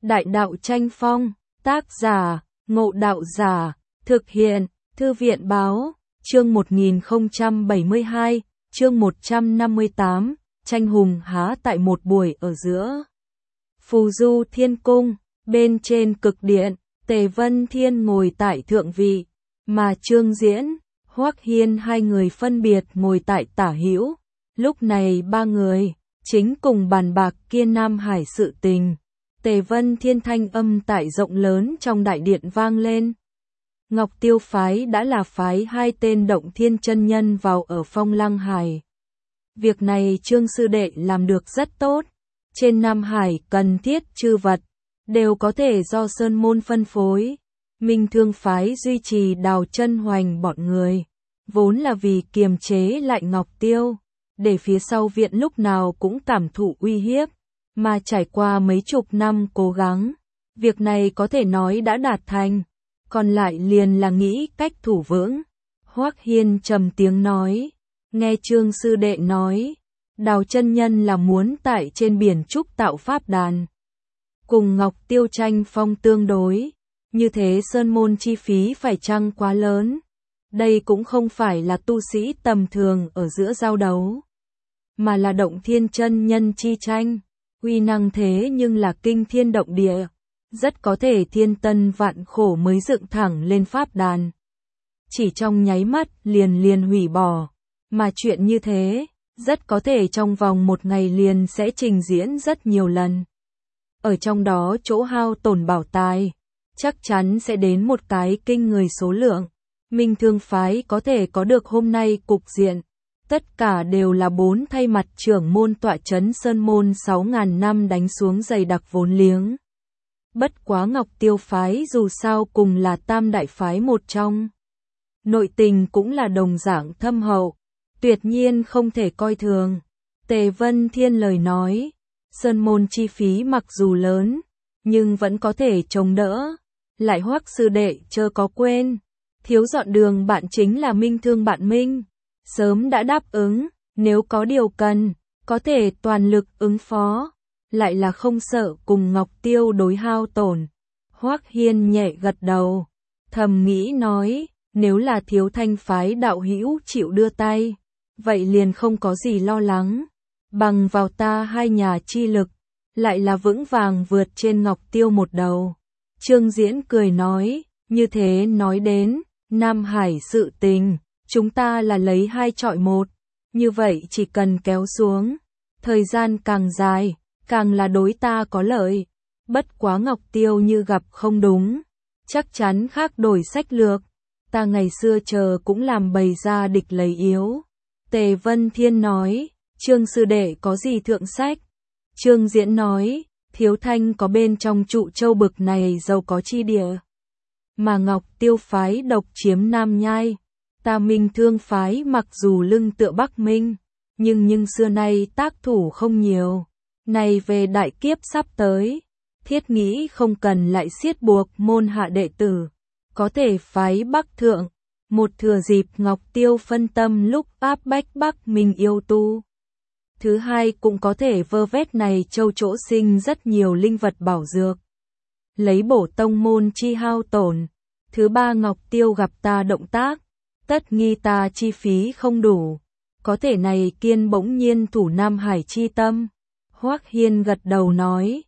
Đại đạo tranh phong, tác giả, Ngộ Đạo Giả, thực hiện, Thư viện Báo, chương 1072, chương 158, tranh hùng há tại một buổi ở giữa. Phù Du Thiên Cung, bên trên cực điện, Tề Vân Thiên ngồi tại thượng vị, mà Trương Diễn, Hoắc Hiên hai người phân biệt ngồi tại tả hữu. Lúc này ba người chính cùng bàn bạc kia Nam Hải sự tình. Tề Vân Thiên thanh âm tại rộng lớn trong đại điện vang lên. Ngọc Tiêu phái đã là phái hai tên Động Thiên chân nhân vào ở Phong Lăng Hải. Việc này Trương sư đệ làm được rất tốt. Trên Nam Hải cần thiết chư vật đều có thể do Sơn môn phân phối. Minh Thương phái duy trì Đào Chân Hoành bọn người, vốn là vì kiềm chế lại Ngọc Tiêu, để phía sau viện lúc nào cũng cảm thụ uy hiếp, mà trải qua mấy chục năm cố gắng, việc này có thể nói đã đạt thành, còn lại liền là nghĩ cách thủ vững. Hoắc Hiên trầm tiếng nói, nghe Trương sư đệ nói, Đào chân nhân là muốn tại trên biển trúc tạo pháp đàn, cùng Ngọc Tiêu tranh phong tương đối, như thế sơn môn chi phí phải chăng quá lớn? Đây cũng không phải là tu sĩ tầm thường ở giữa giao đấu, mà là Động Thiên chân nhân chi tranh, uy năng thế nhưng là kinh thiên động địa, rất có thể thiên tân vạn khổ mới dựng thẳng lên pháp đàn. Chỉ trong nháy mắt liền hủy bỏ, mà chuyện như thế, rất có thể trong vòng một ngày liền sẽ trình diễn rất nhiều lần. Ở trong đó chỗ hao tổn bảo tài, chắc chắn sẽ đến một cái kinh người số lượng. Minh Thương phái có thể có được hôm nay cục diện, tất cả đều là bốn thay mặt trưởng môn tọa trấn sơn môn 6.000 năm đánh xuống dày đặc vốn liếng. Bất quá Ngọc Tiêu phái dù sao cùng là tam đại phái một trong. Nội tình cũng là đồng dạng thâm hậu, tuyệt nhiên không thể coi thường. Tề Vân Thiên lời nói, sơn môn chi phí mặc dù lớn, nhưng vẫn có thể chống đỡ. Lại Hoắc sư đệ chớ có quên, thiếu dọn đường bạn chính là Minh Thương bạn Minh, sớm đã đáp ứng, nếu có điều cần, có thể toàn lực ứng phó, lại là không sợ cùng Ngọc Tiêu đối hao tổn. Hoắc Hiên nhẹ gật đầu, thầm nghĩ nói, nếu là Thiếu Thanh phái đạo hữu chịu đưa tay, vậy liền không có gì lo lắng, bằng vào ta hai nhà chi lực, lại là vững vàng vượt trên Ngọc Tiêu một đầu. Trương Diễn cười nói, như thế nói đến, Nam Hải sự tình, chúng ta là lấy 2 chọi 1, như vậy chỉ cần kéo xuống, thời gian càng dài, càng là đối ta có lợi. Bất quá Ngọc Tiêu như gặp không đúng, chắc chắn khác đổi sách lược, ta ngày xưa chờ cũng làm bày ra địch lấy yếu. Tề Vân Thiên nói, Trương sư đệ có gì thượng sách? Trương Diễn nói, Thiếu Thanh có bên trong trụ châu bực này giàu có chi địa, mà Ngọc Tiêu phái độc chiếm Nam Nhai, ta Minh Thương phái mặc dù lưng tựa Bắc Minh, nhưng xưa nay tác thủ không nhiều, này về đại kiếp sắp tới, thiết nghĩ không cần lại siết buộc môn hạ đệ tử, có thể phái Bắc Thượng, một thừa dịp Ngọc Tiêu phân tâm lúc áp bách Bắc Minh yêu tu. Thứ hai cũng có thể vơ vét này châu chỗ sinh rất nhiều linh vật bảo dược, lấy bổ tông môn chi hao tổn. Thứ ba Ngọc Tiêu gặp ta động tác, tất nghi ta chi phí không đủ, có thể này kiên bỗng nhiên thủ Nam Hải chi tâm. Hoắc Hiên gật đầu nói,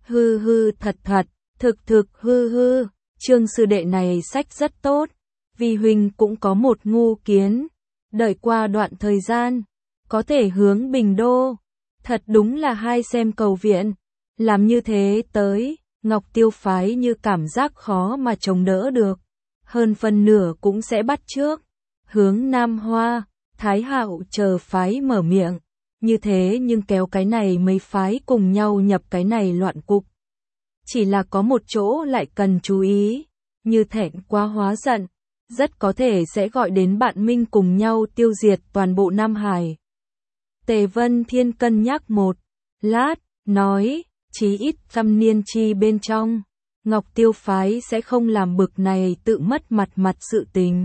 hư thật thực hư, Trương sư đệ này sách rất tốt, vi huynh cũng có một ngu kiến, đợi qua đoạn thời gian, có thể hướng Bình Đô, thật đúng là hai xem cầu viện, làm như thế tới, Ngọc Tiêu phái như cảm giác khó mà chống đỡ được, hơn phần nửa cũng sẽ bắt trước, hướng Nam Hoa, Thái Hạo chờ phái mở miệng, như thế nhưng kéo cái này mấy phái cùng nhau nhập cái này loạn cục. Chỉ là có một chỗ lại cần chú ý, như thẹn quá hóa giận, rất có thể sẽ gọi đến bạn Minh cùng nhau tiêu diệt toàn bộ Nam Hải. Tề Vân Thiên cân nhắc một lát, nói, chí ít trăm niên chi bên trong, Ngọc Tiêu phái sẽ không làm bực này tự mất mặt sự tình.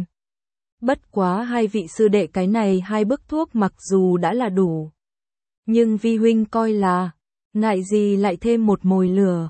Bất quá hai vị sư đệ cái này 2 bức thuốc mặc dù đã là đủ, nhưng vi huynh coi là, ngại gì lại thêm một mồi lửa.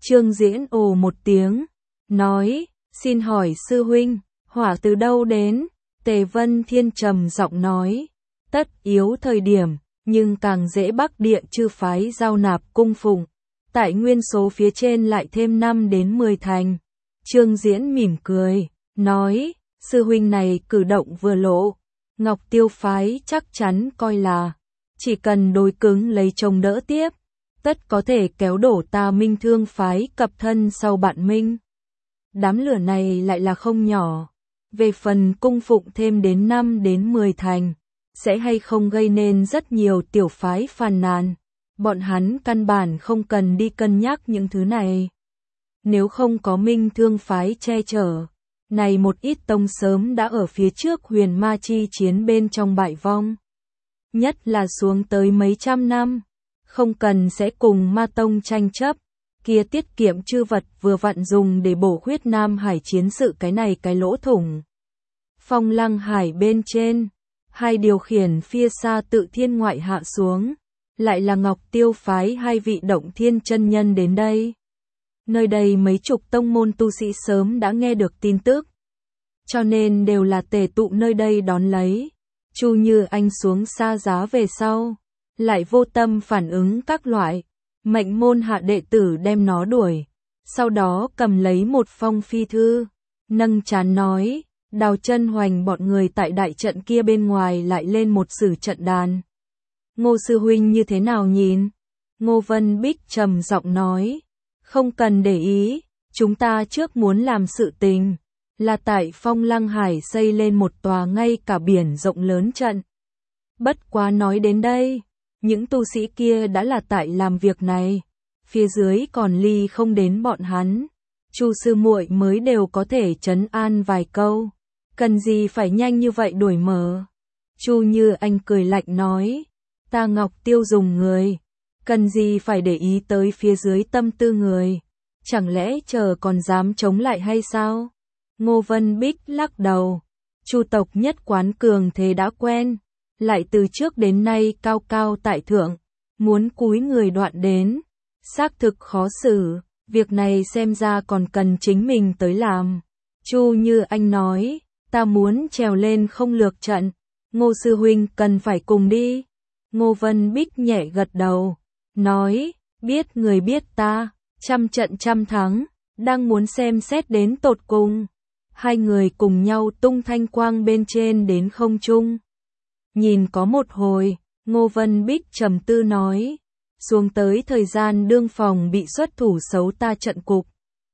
Trương Diễn ồ một tiếng, nói, xin hỏi sư huynh, hỏa từ đâu đến? Tề Vân Thiên trầm giọng nói, tất yếu thời điểm, nhưng càng dễ Bắc Địa chư phái giao nạp cung phụng, tại nguyên số phía trên lại thêm 5 đến 10 thành. Trương Diễn mỉm cười, nói, sư huynh này cử động vừa lộ, Ngọc Tiêu phái chắc chắn coi là, chỉ cần đối cứng lấy chồng đỡ tiếp, tất có thể kéo đổ ta Minh Thương phái cập thân sau bạn Minh. Đám lửa này lại là không nhỏ, về phần cung phụng thêm đến 5 đến 10 thành, sẽ hay không gây nên rất nhiều tiểu phái phàn nàn, bọn hắn căn bản không cần đi cân nhắc những thứ này. Nếu không có Minh Thương phái che chở, này một ít tông sớm đã ở phía trước huyền ma chi chiến bên trong bại vong. Nhất là xuống tới mấy trăm năm, không cần sẽ cùng ma tông tranh chấp, kia tiết kiệm chư vật vừa vặn dùng để bổ khuyết Nam Hải chiến sự cái này cái lỗ thủng. Phong Lăng Hải bên trên, hai điều khiển phía xa tự thiên ngoại hạ xuống, lại là Ngọc Tiêu phái hai vị động thiên chân nhân đến đây. Nơi đây mấy chục tông môn tu sĩ sớm đã nghe được tin tức, cho nên đều là tề tụ nơi đây đón lấy. Chu Như Anh xuống xa giá về sau, lại vô tâm phản ứng các loại, mệnh môn hạ đệ tử đem nó đuổi, sau đó cầm lấy một phong phi thư, nâng trán nói, Đào Chân Hoành bọn người tại đại trận kia bên ngoài lại lên một sử trận đàn. Ngô sư huynh như thế nào nhìn? Ngô Vân Bích trầm giọng nói, không cần để ý, chúng ta trước muốn làm sự tình, là tại Phong Lăng Hải xây lên một tòa ngay cả biển rộng lớn trận. Bất quá nói đến đây, những tu sĩ kia đã là tại làm việc này, phía dưới còn ly không đến bọn hắn. Chu sư muội mới đều có thể trấn an vài câu, cần gì phải nhanh như vậy đuổi mở. Chu Như Anh cười lạnh nói, ta Ngọc Tiêu dùng người, cần gì phải để ý tới phía dưới tâm tư người, chẳng lẽ chờ còn dám chống lại hay sao? Ngô Vân Bích lắc đầu, Chu tộc nhất quán cường thế đã quen, lại từ trước đến nay cao cao tại thượng, muốn cúi người đoạn đến, xác thực khó xử, việc này xem ra còn cần chính mình tới làm. Chu Như Anh nói, ta muốn trèo lên không lược trận, Ngô sư huynh cần phải cùng đi. Ngô Vân Bích nhẹ gật đầu, nói, biết người biết ta, trăm trận trăm thắng, đang muốn xem xét đến tột cùng. Hai người cùng nhau tung thanh quang bên trên đến không trung. Nhìn có một hồi, Ngô Vân Bích trầm tư nói, xuống tới thời gian đương phòng bị xuất thủ xấu ta trận cục.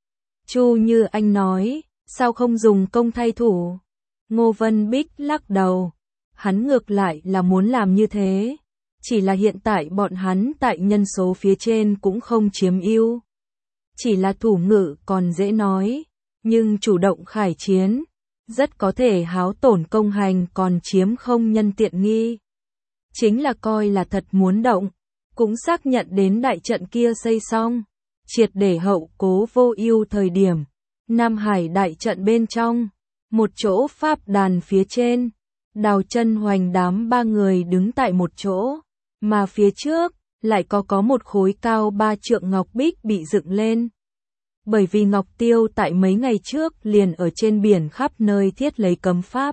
Chu Như Anh nói, sao không dùng công thay thủ? Ngô Vân Bích lắc đầu, hắn ngược lại là muốn làm như thế, chỉ là hiện tại bọn hắn tại nhân số phía trên cũng không chiếm ưu. Chỉ là thủ ngự còn dễ nói, nhưng chủ động khải chiến, rất có thể háo tổn công hành còn chiếm không nhân tiện nghi. Chính là coi là thật muốn động, cũng xác nhận đến đại trận kia xây xong, triệt để hậu cố vô ưu thời điểm, Nam Hải đại trận bên trong, một chỗ pháp đàn phía trên, Đào Chân Hoành đám ba người đứng tại một chỗ, mà phía trước, lại có một khối cao 3 trượng ngọc bích bị dựng lên. Bởi vì Ngọc Tiêu tại mấy ngày trước liền ở trên biển khắp nơi thiết lấy cấm pháp,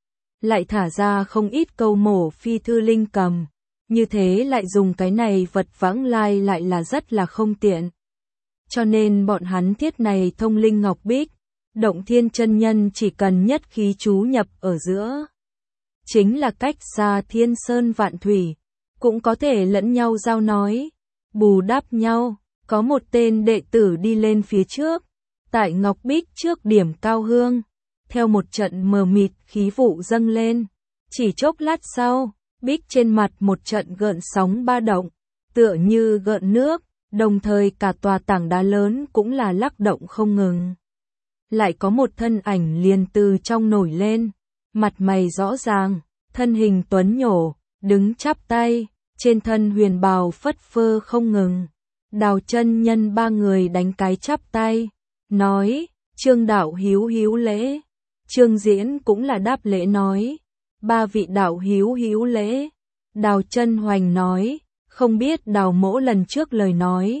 lại thả ra không ít câu mổ phi thư linh cầm, như thế lại dùng cái này vật vãng lai lại là rất là không tiện. Cho nên bọn hắn thiết này thông linh ngọc bích, động thiên chân nhân chỉ cần nhất khí chú nhập ở giữa. Chính là cách xa thiên sơn vạn thủy, cũng có thể lẫn nhau giao nói, bù đắp nhau. Có một tên đệ tử đi lên phía trước, tại ngọc bích trước điểm cao hương, theo một trận mờ mịt khí vụ dâng lên, chỉ chốc lát sau, bích trên mặt một trận gợn sóng ba động, tựa như gợn nước, đồng thời cả tòa tảng đá lớn cũng là lắc động không ngừng. Lại có một thân ảnh liền từ trong nổi lên, mặt mày rõ ràng, thân hình tuấn nhổ, đứng chắp tay, trên thân huyền bào phất phơ không ngừng. Đào chân nhân ba người đánh cái chắp tay, nói, Trương đạo hiếu hiếu lễ. Trương Diễn cũng là đáp lễ nói, ba vị đạo hiếu hiếu lễ. Đào Chân Hoành nói, không biết Đào mỗ lần trước lời nói,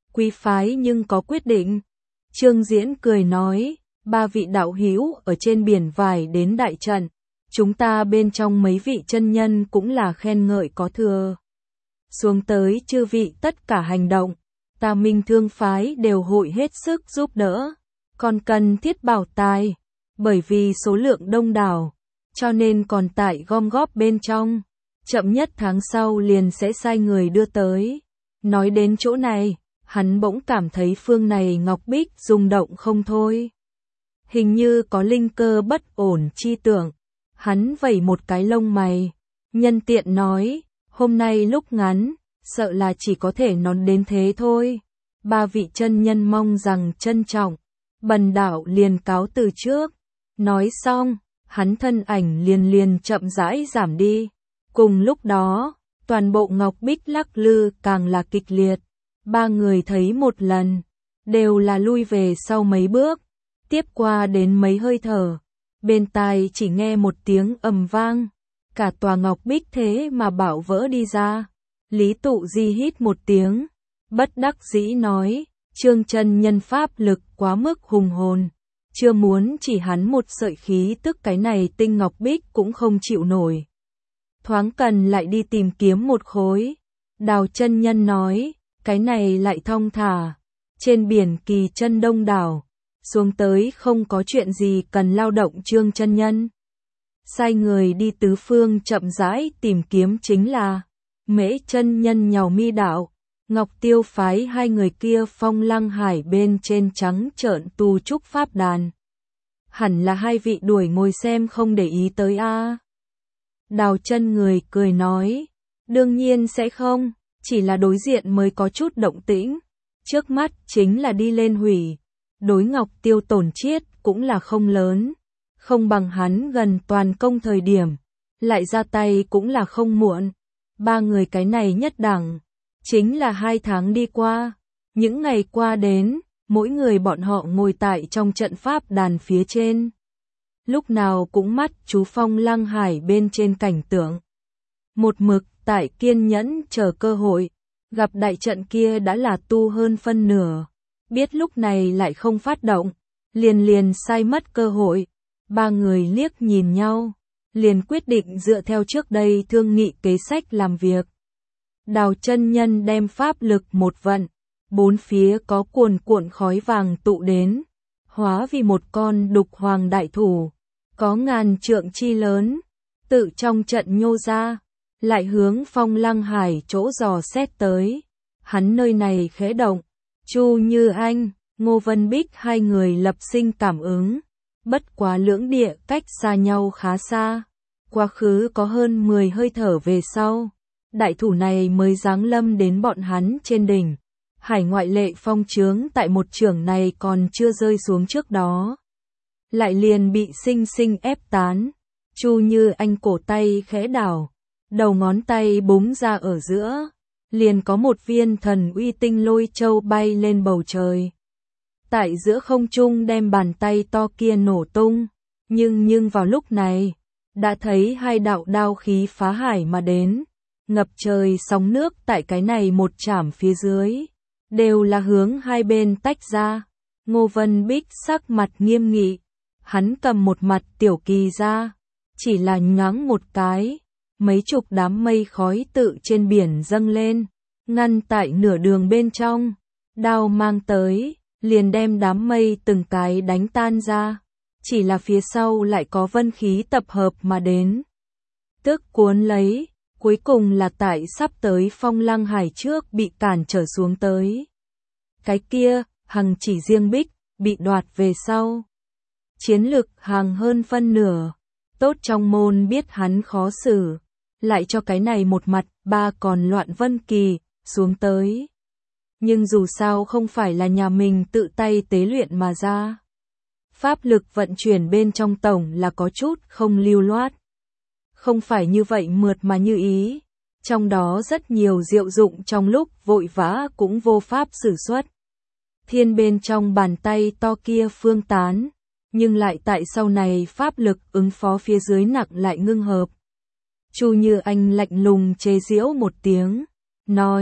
quý phái nhưng có quyết định. Trương Diễn cười nói, 3 vị đạo hữu ở trên biển vải đến đại trận, chúng ta bên trong mấy vị chân nhân cũng là khen ngợi có thừa. Xuống tới chư vị tất cả hành động, ta Minh Thương phái đều hội hết sức giúp đỡ, còn cần thiết bảo tài, bởi vì số lượng đông đảo, cho nên còn tại gom góp bên trong, chậm nhất tháng sau liền sẽ sai người đưa tới. Nói đến chỗ này, hắn bỗng cảm thấy phương này ngọc bích rung động không thôi. Hình như có linh cơ bất ổn chi tưởng, hắn vẩy một cái lông mày, nhân tiện nói, hôm nay lúc ngắn, sợ là chỉ có thể nói đến thế thôi. 3 vị chân nhân mong rằng trân trọng, bần đạo liền cáo từ trước. Nói xong, hắn thân ảnh liền chậm rãi giảm đi. Cùng lúc đó, toàn bộ ngọc bích lắc lư càng là kịch liệt. 3 người thấy một lần, đều là lui về sau mấy bước, tiếp qua đến mấy hơi thở. Bên tai chỉ nghe một tiếng ầm vang, cả tòa ngọc bích thế mà bảo vỡ đi ra. Lý Tụ Di hít một tiếng, bất đắc dĩ nói, Trương chân nhân pháp lực quá mức hùng hồn, chưa muốn chỉ hắn một sợi khí tức cái này tinh ngọc bích cũng không chịu nổi. Thoáng cần lại đi tìm kiếm một khối. Đào chân nhân nói, cái này lại thong thả, trên biển kỳ chân đông đảo, xuống tới không có chuyện gì cần lao động. Trương chân nhân sai người đi tứ phương chậm rãi tìm kiếm chính là Mễ chân nhân nhàu mi đạo, Ngọc Tiêu phái hai người kia Phong Lăng Hải bên trên trắng trợn tu trúc pháp đàn. Hẳn là hai vị đuổi ngồi xem không để ý tới a. Đào chân người cười nói, đương nhiên sẽ không, chỉ là đối diện mới có chút động tĩnh, trước mắt chính là đi lên hủy, đối Ngọc Tiêu tổn chiết cũng là không lớn, không bằng hắn gần toàn công thời điểm, lại ra tay cũng là không muộn. 3 người cái này nhất đẳng, chính là 2 tháng đi qua, những ngày qua đến, mỗi người bọn họ ngồi tại trong trận pháp đàn phía trên. Lúc nào cũng mắt chú Phong Lăng Hải bên trên cảnh tượng. Một mực tại kiên nhẫn chờ cơ hội, gặp đại trận kia đã là tu hơn phân nửa, biết lúc này lại không phát động, liền sai mất cơ hội. 3 người liếc nhìn nhau, liền quyết định dựa theo trước đây thương nghị kế sách làm việc. Đào chân nhân đem pháp lực một vận, 4 phía có cuồn cuộn khói vàng tụ đến, hóa vì một con đục hoàng đại thủ, có ngàn trượng chi lớn, tự trong trận nhô ra, lại hướng Phong Lăng Hải chỗ dò xét tới. Hắn nơi này khẽ động, Chu Như Anh, Ngô Vân Bích hai người lập sinh cảm ứng, bất quá lưỡng địa cách xa nhau khá xa, quá khứ có hơn 10 hơi thở về sau, đại thủ này mới giáng lâm đến bọn hắn trên đỉnh. Hải ngoại lệ phong chướng tại một chưởng này còn chưa rơi xuống trước đó, lại liền bị sinh sinh ép tán. Chu Như Anh cổ tay khẽ đảo, đầu ngón tay búng ra ở giữa, liền có một viên thần uy tinh lôi châu bay lên bầu trời. Tại giữa không trung đem bàn tay to kia nổ tung, nhưng vào lúc này, đã thấy 2 đạo đao khí phá hải mà đến, ngập trời sóng nước tại cái này một chảm phía dưới, đều là hướng hai bên tách ra. Ngô Vân Bích sắc mặt nghiêm nghị, hắn cầm một mặt tiểu kỳ ra, chỉ là nhoáng một cái, mấy chục đám mây khói tự trên biển dâng lên, ngăn tại nửa đường bên trong, đao mang tới, liền đem đám mây từng cái đánh tan ra, chỉ là phía sau lại có vân khí tập hợp mà đến, tức cuốn lấy, cuối cùng là tại sắp tới Phong Lăng Hải trước bị cản trở xuống tới. Cái kia, hằng chỉ riêng Bích, bị đoạt về sau. Chiến lực hàng hơn phân nửa, tốt trong môn biết hắn khó xử, lại cho cái này một mặt, 3 còn loạn vân kỳ, xuống tới. Nhưng dù sao không phải là nhà mình tự tay tế luyện mà ra. Pháp lực vận chuyển bên trong tổng là có chút không lưu loát. Không phải như vậy mượt mà như ý, trong đó rất nhiều diệu dụng trong lúc vội vã cũng vô pháp sử xuất. Thiên bên trong bàn tay to kia phương tán, nhưng lại tại sau này pháp lực ứng phó phía dưới nặng lại ngưng hợp. Chu Như Anh lạnh lùng chế giễu một tiếng, nói,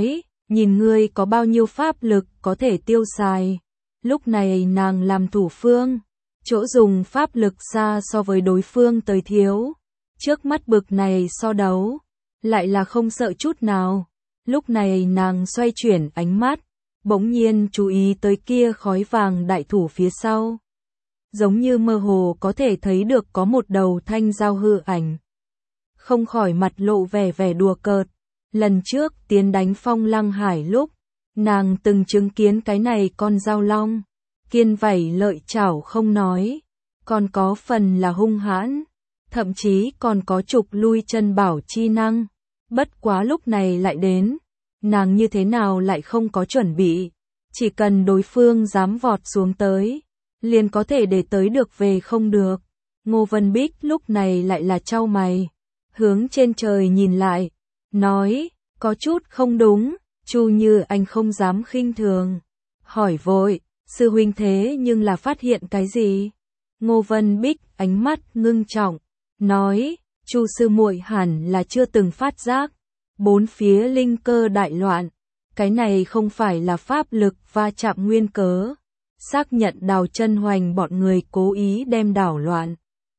nhìn ngươi có bao nhiêu pháp lực có thể tiêu xài. Lúc này nàng làm thủ phương, chỗ dùng pháp lực xa so với đối phương tới thiếu. Trước mắt bực này so đấu, lại là không sợ chút nào. Lúc này nàng xoay chuyển ánh mắt, bỗng nhiên chú ý tới kia khói vàng đại thủ phía sau. Giống như mơ hồ có thể thấy được có một đầu thanh dao hư ảnh. Không khỏi mặt lộ vẻ đùa cợt. Lần trước tiến đánh Phong Lăng Hải lúc, nàng từng chứng kiến cái này con dao long. Kiên vảy lợi chảo không nói, còn có phần là hung hãn, thậm chí còn có trục lui chân bảo chi năng. Bất quá lúc này lại đến, nàng như thế nào lại không có chuẩn bị, chỉ cần đối phương dám vọt xuống tới, liền có thể để tới được về không được. Ngô Vân Bích lúc này lại là chau mày, hướng trên trời nhìn lại, nói, có chút không đúng, Chu Như Anh không dám khinh thường, hỏi vội, sư huynh thế nhưng là phát hiện cái gì? Ngô Vân Bích ánh mắt ngưng trọng, nói, Chu sư muội hẳn là chưa từng phát giác, bốn phía linh cơ đại loạn, cái này không phải là pháp lực va chạm nguyên cớ, xác nhận Đào Chân Hoành bọn người cố ý đem đảo loạn,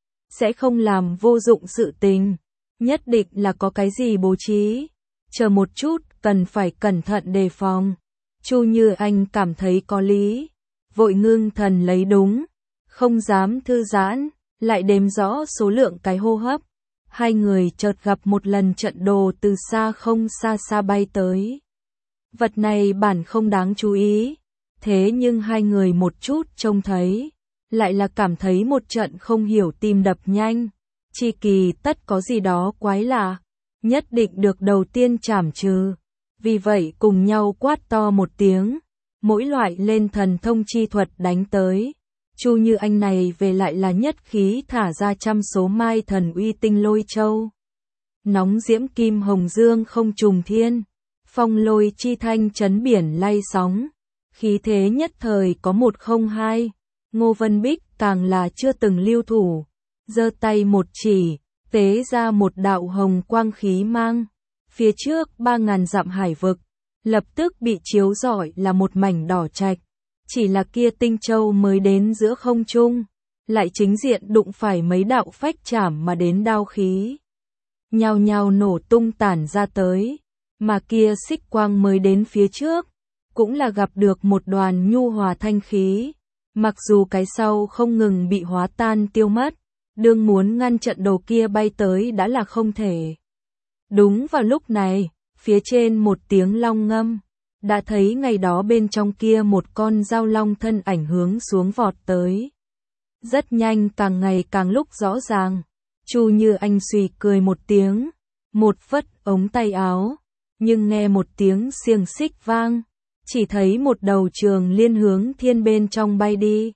sẽ không làm vô dụng sự tình, nhất định là có cái gì bố trí, chờ một chút, cần phải cẩn thận đề phòng. Chu Như Anh cảm thấy có lý, vội ngưng thần lấy đúng, không dám thư giãn, lại đếm rõ số lượng cái hô hấp. Hai người chợt gặp một lần trận đồ từ xa không xa bay tới. Vật này bản không đáng chú ý, thế nhưng hai người một chút trông thấy, lại là cảm thấy một trận không hiểu tim đập nhanh. Chi kỳ tất có gì đó quái lạ, nhất định được đầu tiên trảm trừ. Vì vậy cùng nhau quát to một tiếng, mỗi loại lên thần thông chi thuật đánh tới. Chu Như Anh này về lại là nhất khí thả ra trăm số mai thần uy tinh lôi châu. Nóng diễm kim hồng dương không trùng thiên, phong lôi chi thanh chấn biển lay sóng. Khí thế nhất thời có 102, Ngô Vân Bích càng là chưa từng lưu thủ. Giơ tay một chỉ, tế ra một đạo hồng quang khí mang. Phía trước 3000 dặm hải vực, lập tức bị chiếu rọi là một mảnh đỏ trạch. Chỉ là kia tinh châu mới đến giữa không trung, lại chính diện đụng phải mấy đạo phách chảm mà đến đao khí. Nhao nhao nổ tung tản ra tới, mà kia xích quang mới đến phía trước, cũng là gặp được một đoàn nhu hòa thanh khí. Mặc dù cái sau không ngừng bị hóa tan tiêu mất, đương muốn ngăn trận đồ kia bay tới đã là không thể. Đúng vào lúc này, phía trên một tiếng long ngâm, đã thấy ngày đó bên trong kia một con dao long thân ảnh hướng xuống vọt tới. Rất nhanh càng ngày càng lúc rõ ràng, Chu Như Anh suy cười một tiếng, một phất ống tay áo, nhưng nghe một tiếng xiềng xích vang, chỉ thấy một đầu trường liên hướng thiên bên trong bay đi.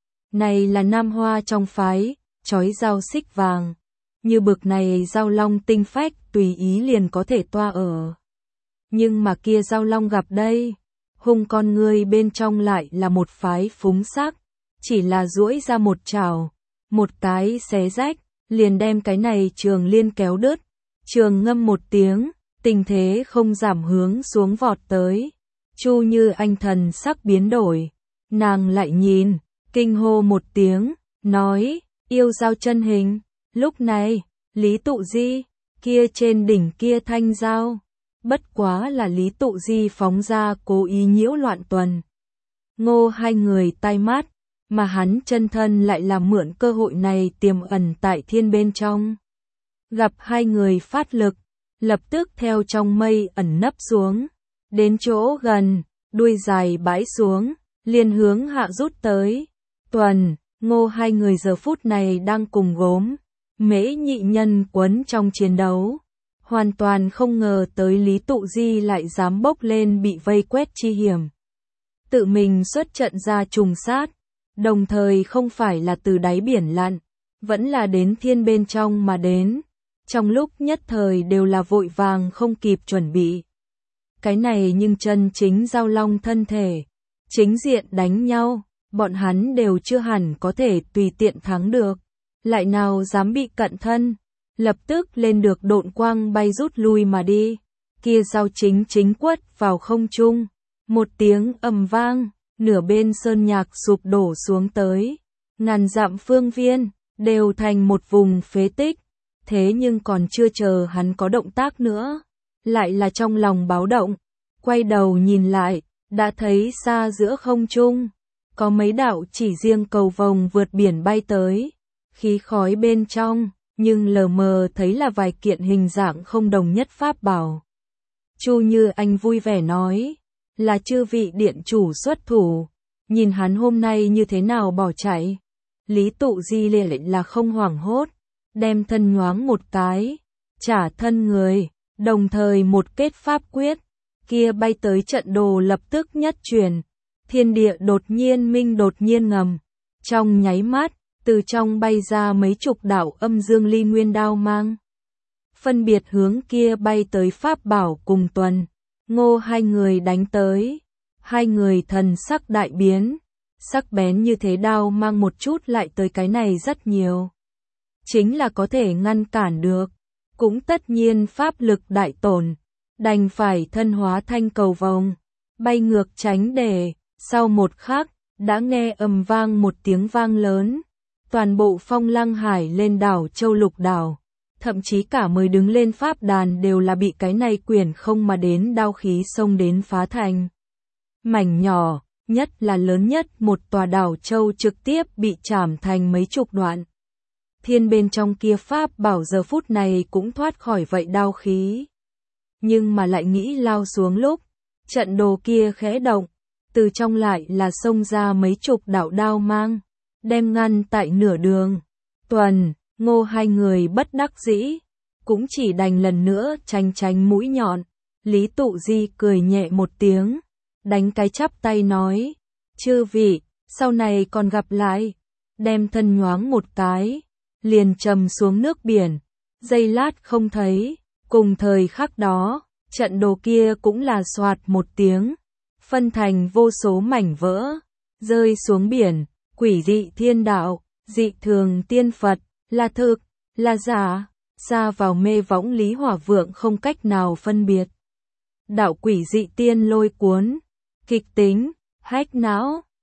Này là Nam Hoa trong phái, chói dao xích vàng, như bực này dao long tinh phách tùy ý liền có thể toa ở. Nhưng mà kia dao long gặp đây, hung con người bên trong lại là một phái phúng sắc, chỉ là duỗi ra một chảo, một cái xé rách, liền đem cái này trường liên kéo đứt. Trường ngâm một tiếng, tình thế không giảm hướng xuống vọt tới. Chu Như Anh thần sắc biến đổi, nàng lại nhìn, kinh hô một tiếng, nói, yêu dao chân hình. Lúc này, Lý Tụ Di, kia trên đỉnh kia thanh dao, bất quá là Lý Tụ Di phóng ra cố ý nhiễu loạn tuần. Ngô hai người tai mát, mà hắn chân thân lại là mượn cơ hội này tiềm ẩn tại thiên bên trong. Gặp hai người phát lực, lập tức theo trong mây ẩn nấp xuống, đến chỗ gần, đuôi dài bãi xuống, liền hướng hạ rút tới. Tuần, Ngô hai người giờ phút này đang cùng gốm, Mễ nhị nhân quấn trong chiến đấu. Hoàn toàn không ngờ tới Lý Tụ Di lại dám bốc lên bị vây quét chi hiểm. Tự mình xuất trận ra trùng sát, đồng thời không phải là từ đáy biển lặn, vẫn là đến thiên bên trong mà đến. Trong lúc nhất thời đều là vội vàng không kịp chuẩn bị. Cái này nhưng chân chính giao long thân thể, chính diện đánh nhau, bọn hắn đều chưa hẳn có thể tùy tiện thắng được. Lại nào dám bị cận thân, lập tức lên được độn quang bay rút lui mà đi. kia dao chính chính quất vào không trung. Một tiếng ầm vang, nửa bên sơn nhạc sụp đổ xuống tới. Ngàn dặm phương viên, đều thành một vùng phế tích. Thế nhưng còn chưa chờ hắn có động tác nữa, lại là trong lòng báo động. Quay đầu nhìn lại, đã thấy xa giữa không trung, có mấy đạo chỉ riêng cầu vồng vượt biển bay tới. Khí khói bên trong, nhưng lờ mờ thấy là vài kiện hình dạng không đồng nhất pháp bảo. Chu Như Anh vui vẻ nói, là chư vị điện chủ xuất thủ, nhìn hắn hôm nay như thế nào bỏ chạy. Lý Tụ Di lại là không hoảng hốt, đem thân nhoáng một cái, trả thân người, đồng thời một kết pháp quyết, kia bay tới trận đồ lập tức nhất truyền, thiên địa đột nhiên minh đột nhiên ngầm, trong nháy mắt, từ trong bay ra mấy chục đạo âm dương ly nguyên đao mang. Phân biệt hướng kia bay tới pháp bảo cùng tuần, Ngô hai người đánh tới, hai người thần sắc đại biến, sắc bén như thế đao mang một chút lại tới cái này rất nhiều. Chính là có thể ngăn cản được, cũng tất nhiên pháp lực đại tổn, đành phải thân hóa thanh cầu vồng, bay ngược tránh để, sau một khắc, đã nghe ầm vang một tiếng vang lớn, toàn bộ Phong Lăng Hải lên đảo Châu Lục đảo, thậm chí cả mới đứng lên pháp đàn đều là bị cái này quyển không mà đến đao khí xông đến phá thành mảnh nhỏ, nhất là lớn nhất một tòa đảo Châu trực tiếp bị chảm thành mấy chục đoạn. Thiên bên trong kia pháp bảo giờ phút này cũng thoát khỏi vậy đao khí. Nhưng mà lại nghĩ lao xuống lúc, trận đồ kia khẽ động, từ trong lại là xông ra mấy chục đạo đao mang, đem ngăn tại nửa đường. Tuần, Ngô hai người bất đắc dĩ, cũng chỉ đành lần nữa tránh mũi nhọn. Lý Tụ Di cười nhẹ một tiếng, đánh cái chắp tay nói, chư vị, sau này còn gặp lại, đem thân nhoáng một cái, liền trầm xuống nước biển, giây lát không thấy, cùng thời khắc đó, trận đồ kia cũng là xoạt một tiếng, phân thành vô số mảnh vỡ, rơi xuống biển, quỷ dị thiên đạo, dị thường tiên Phật, là thực, là giả, xa vào mê võng Lý Hỏa Vượng không cách nào phân biệt. Đạo quỷ dị tiên lôi cuốn, kịch tính, hách não.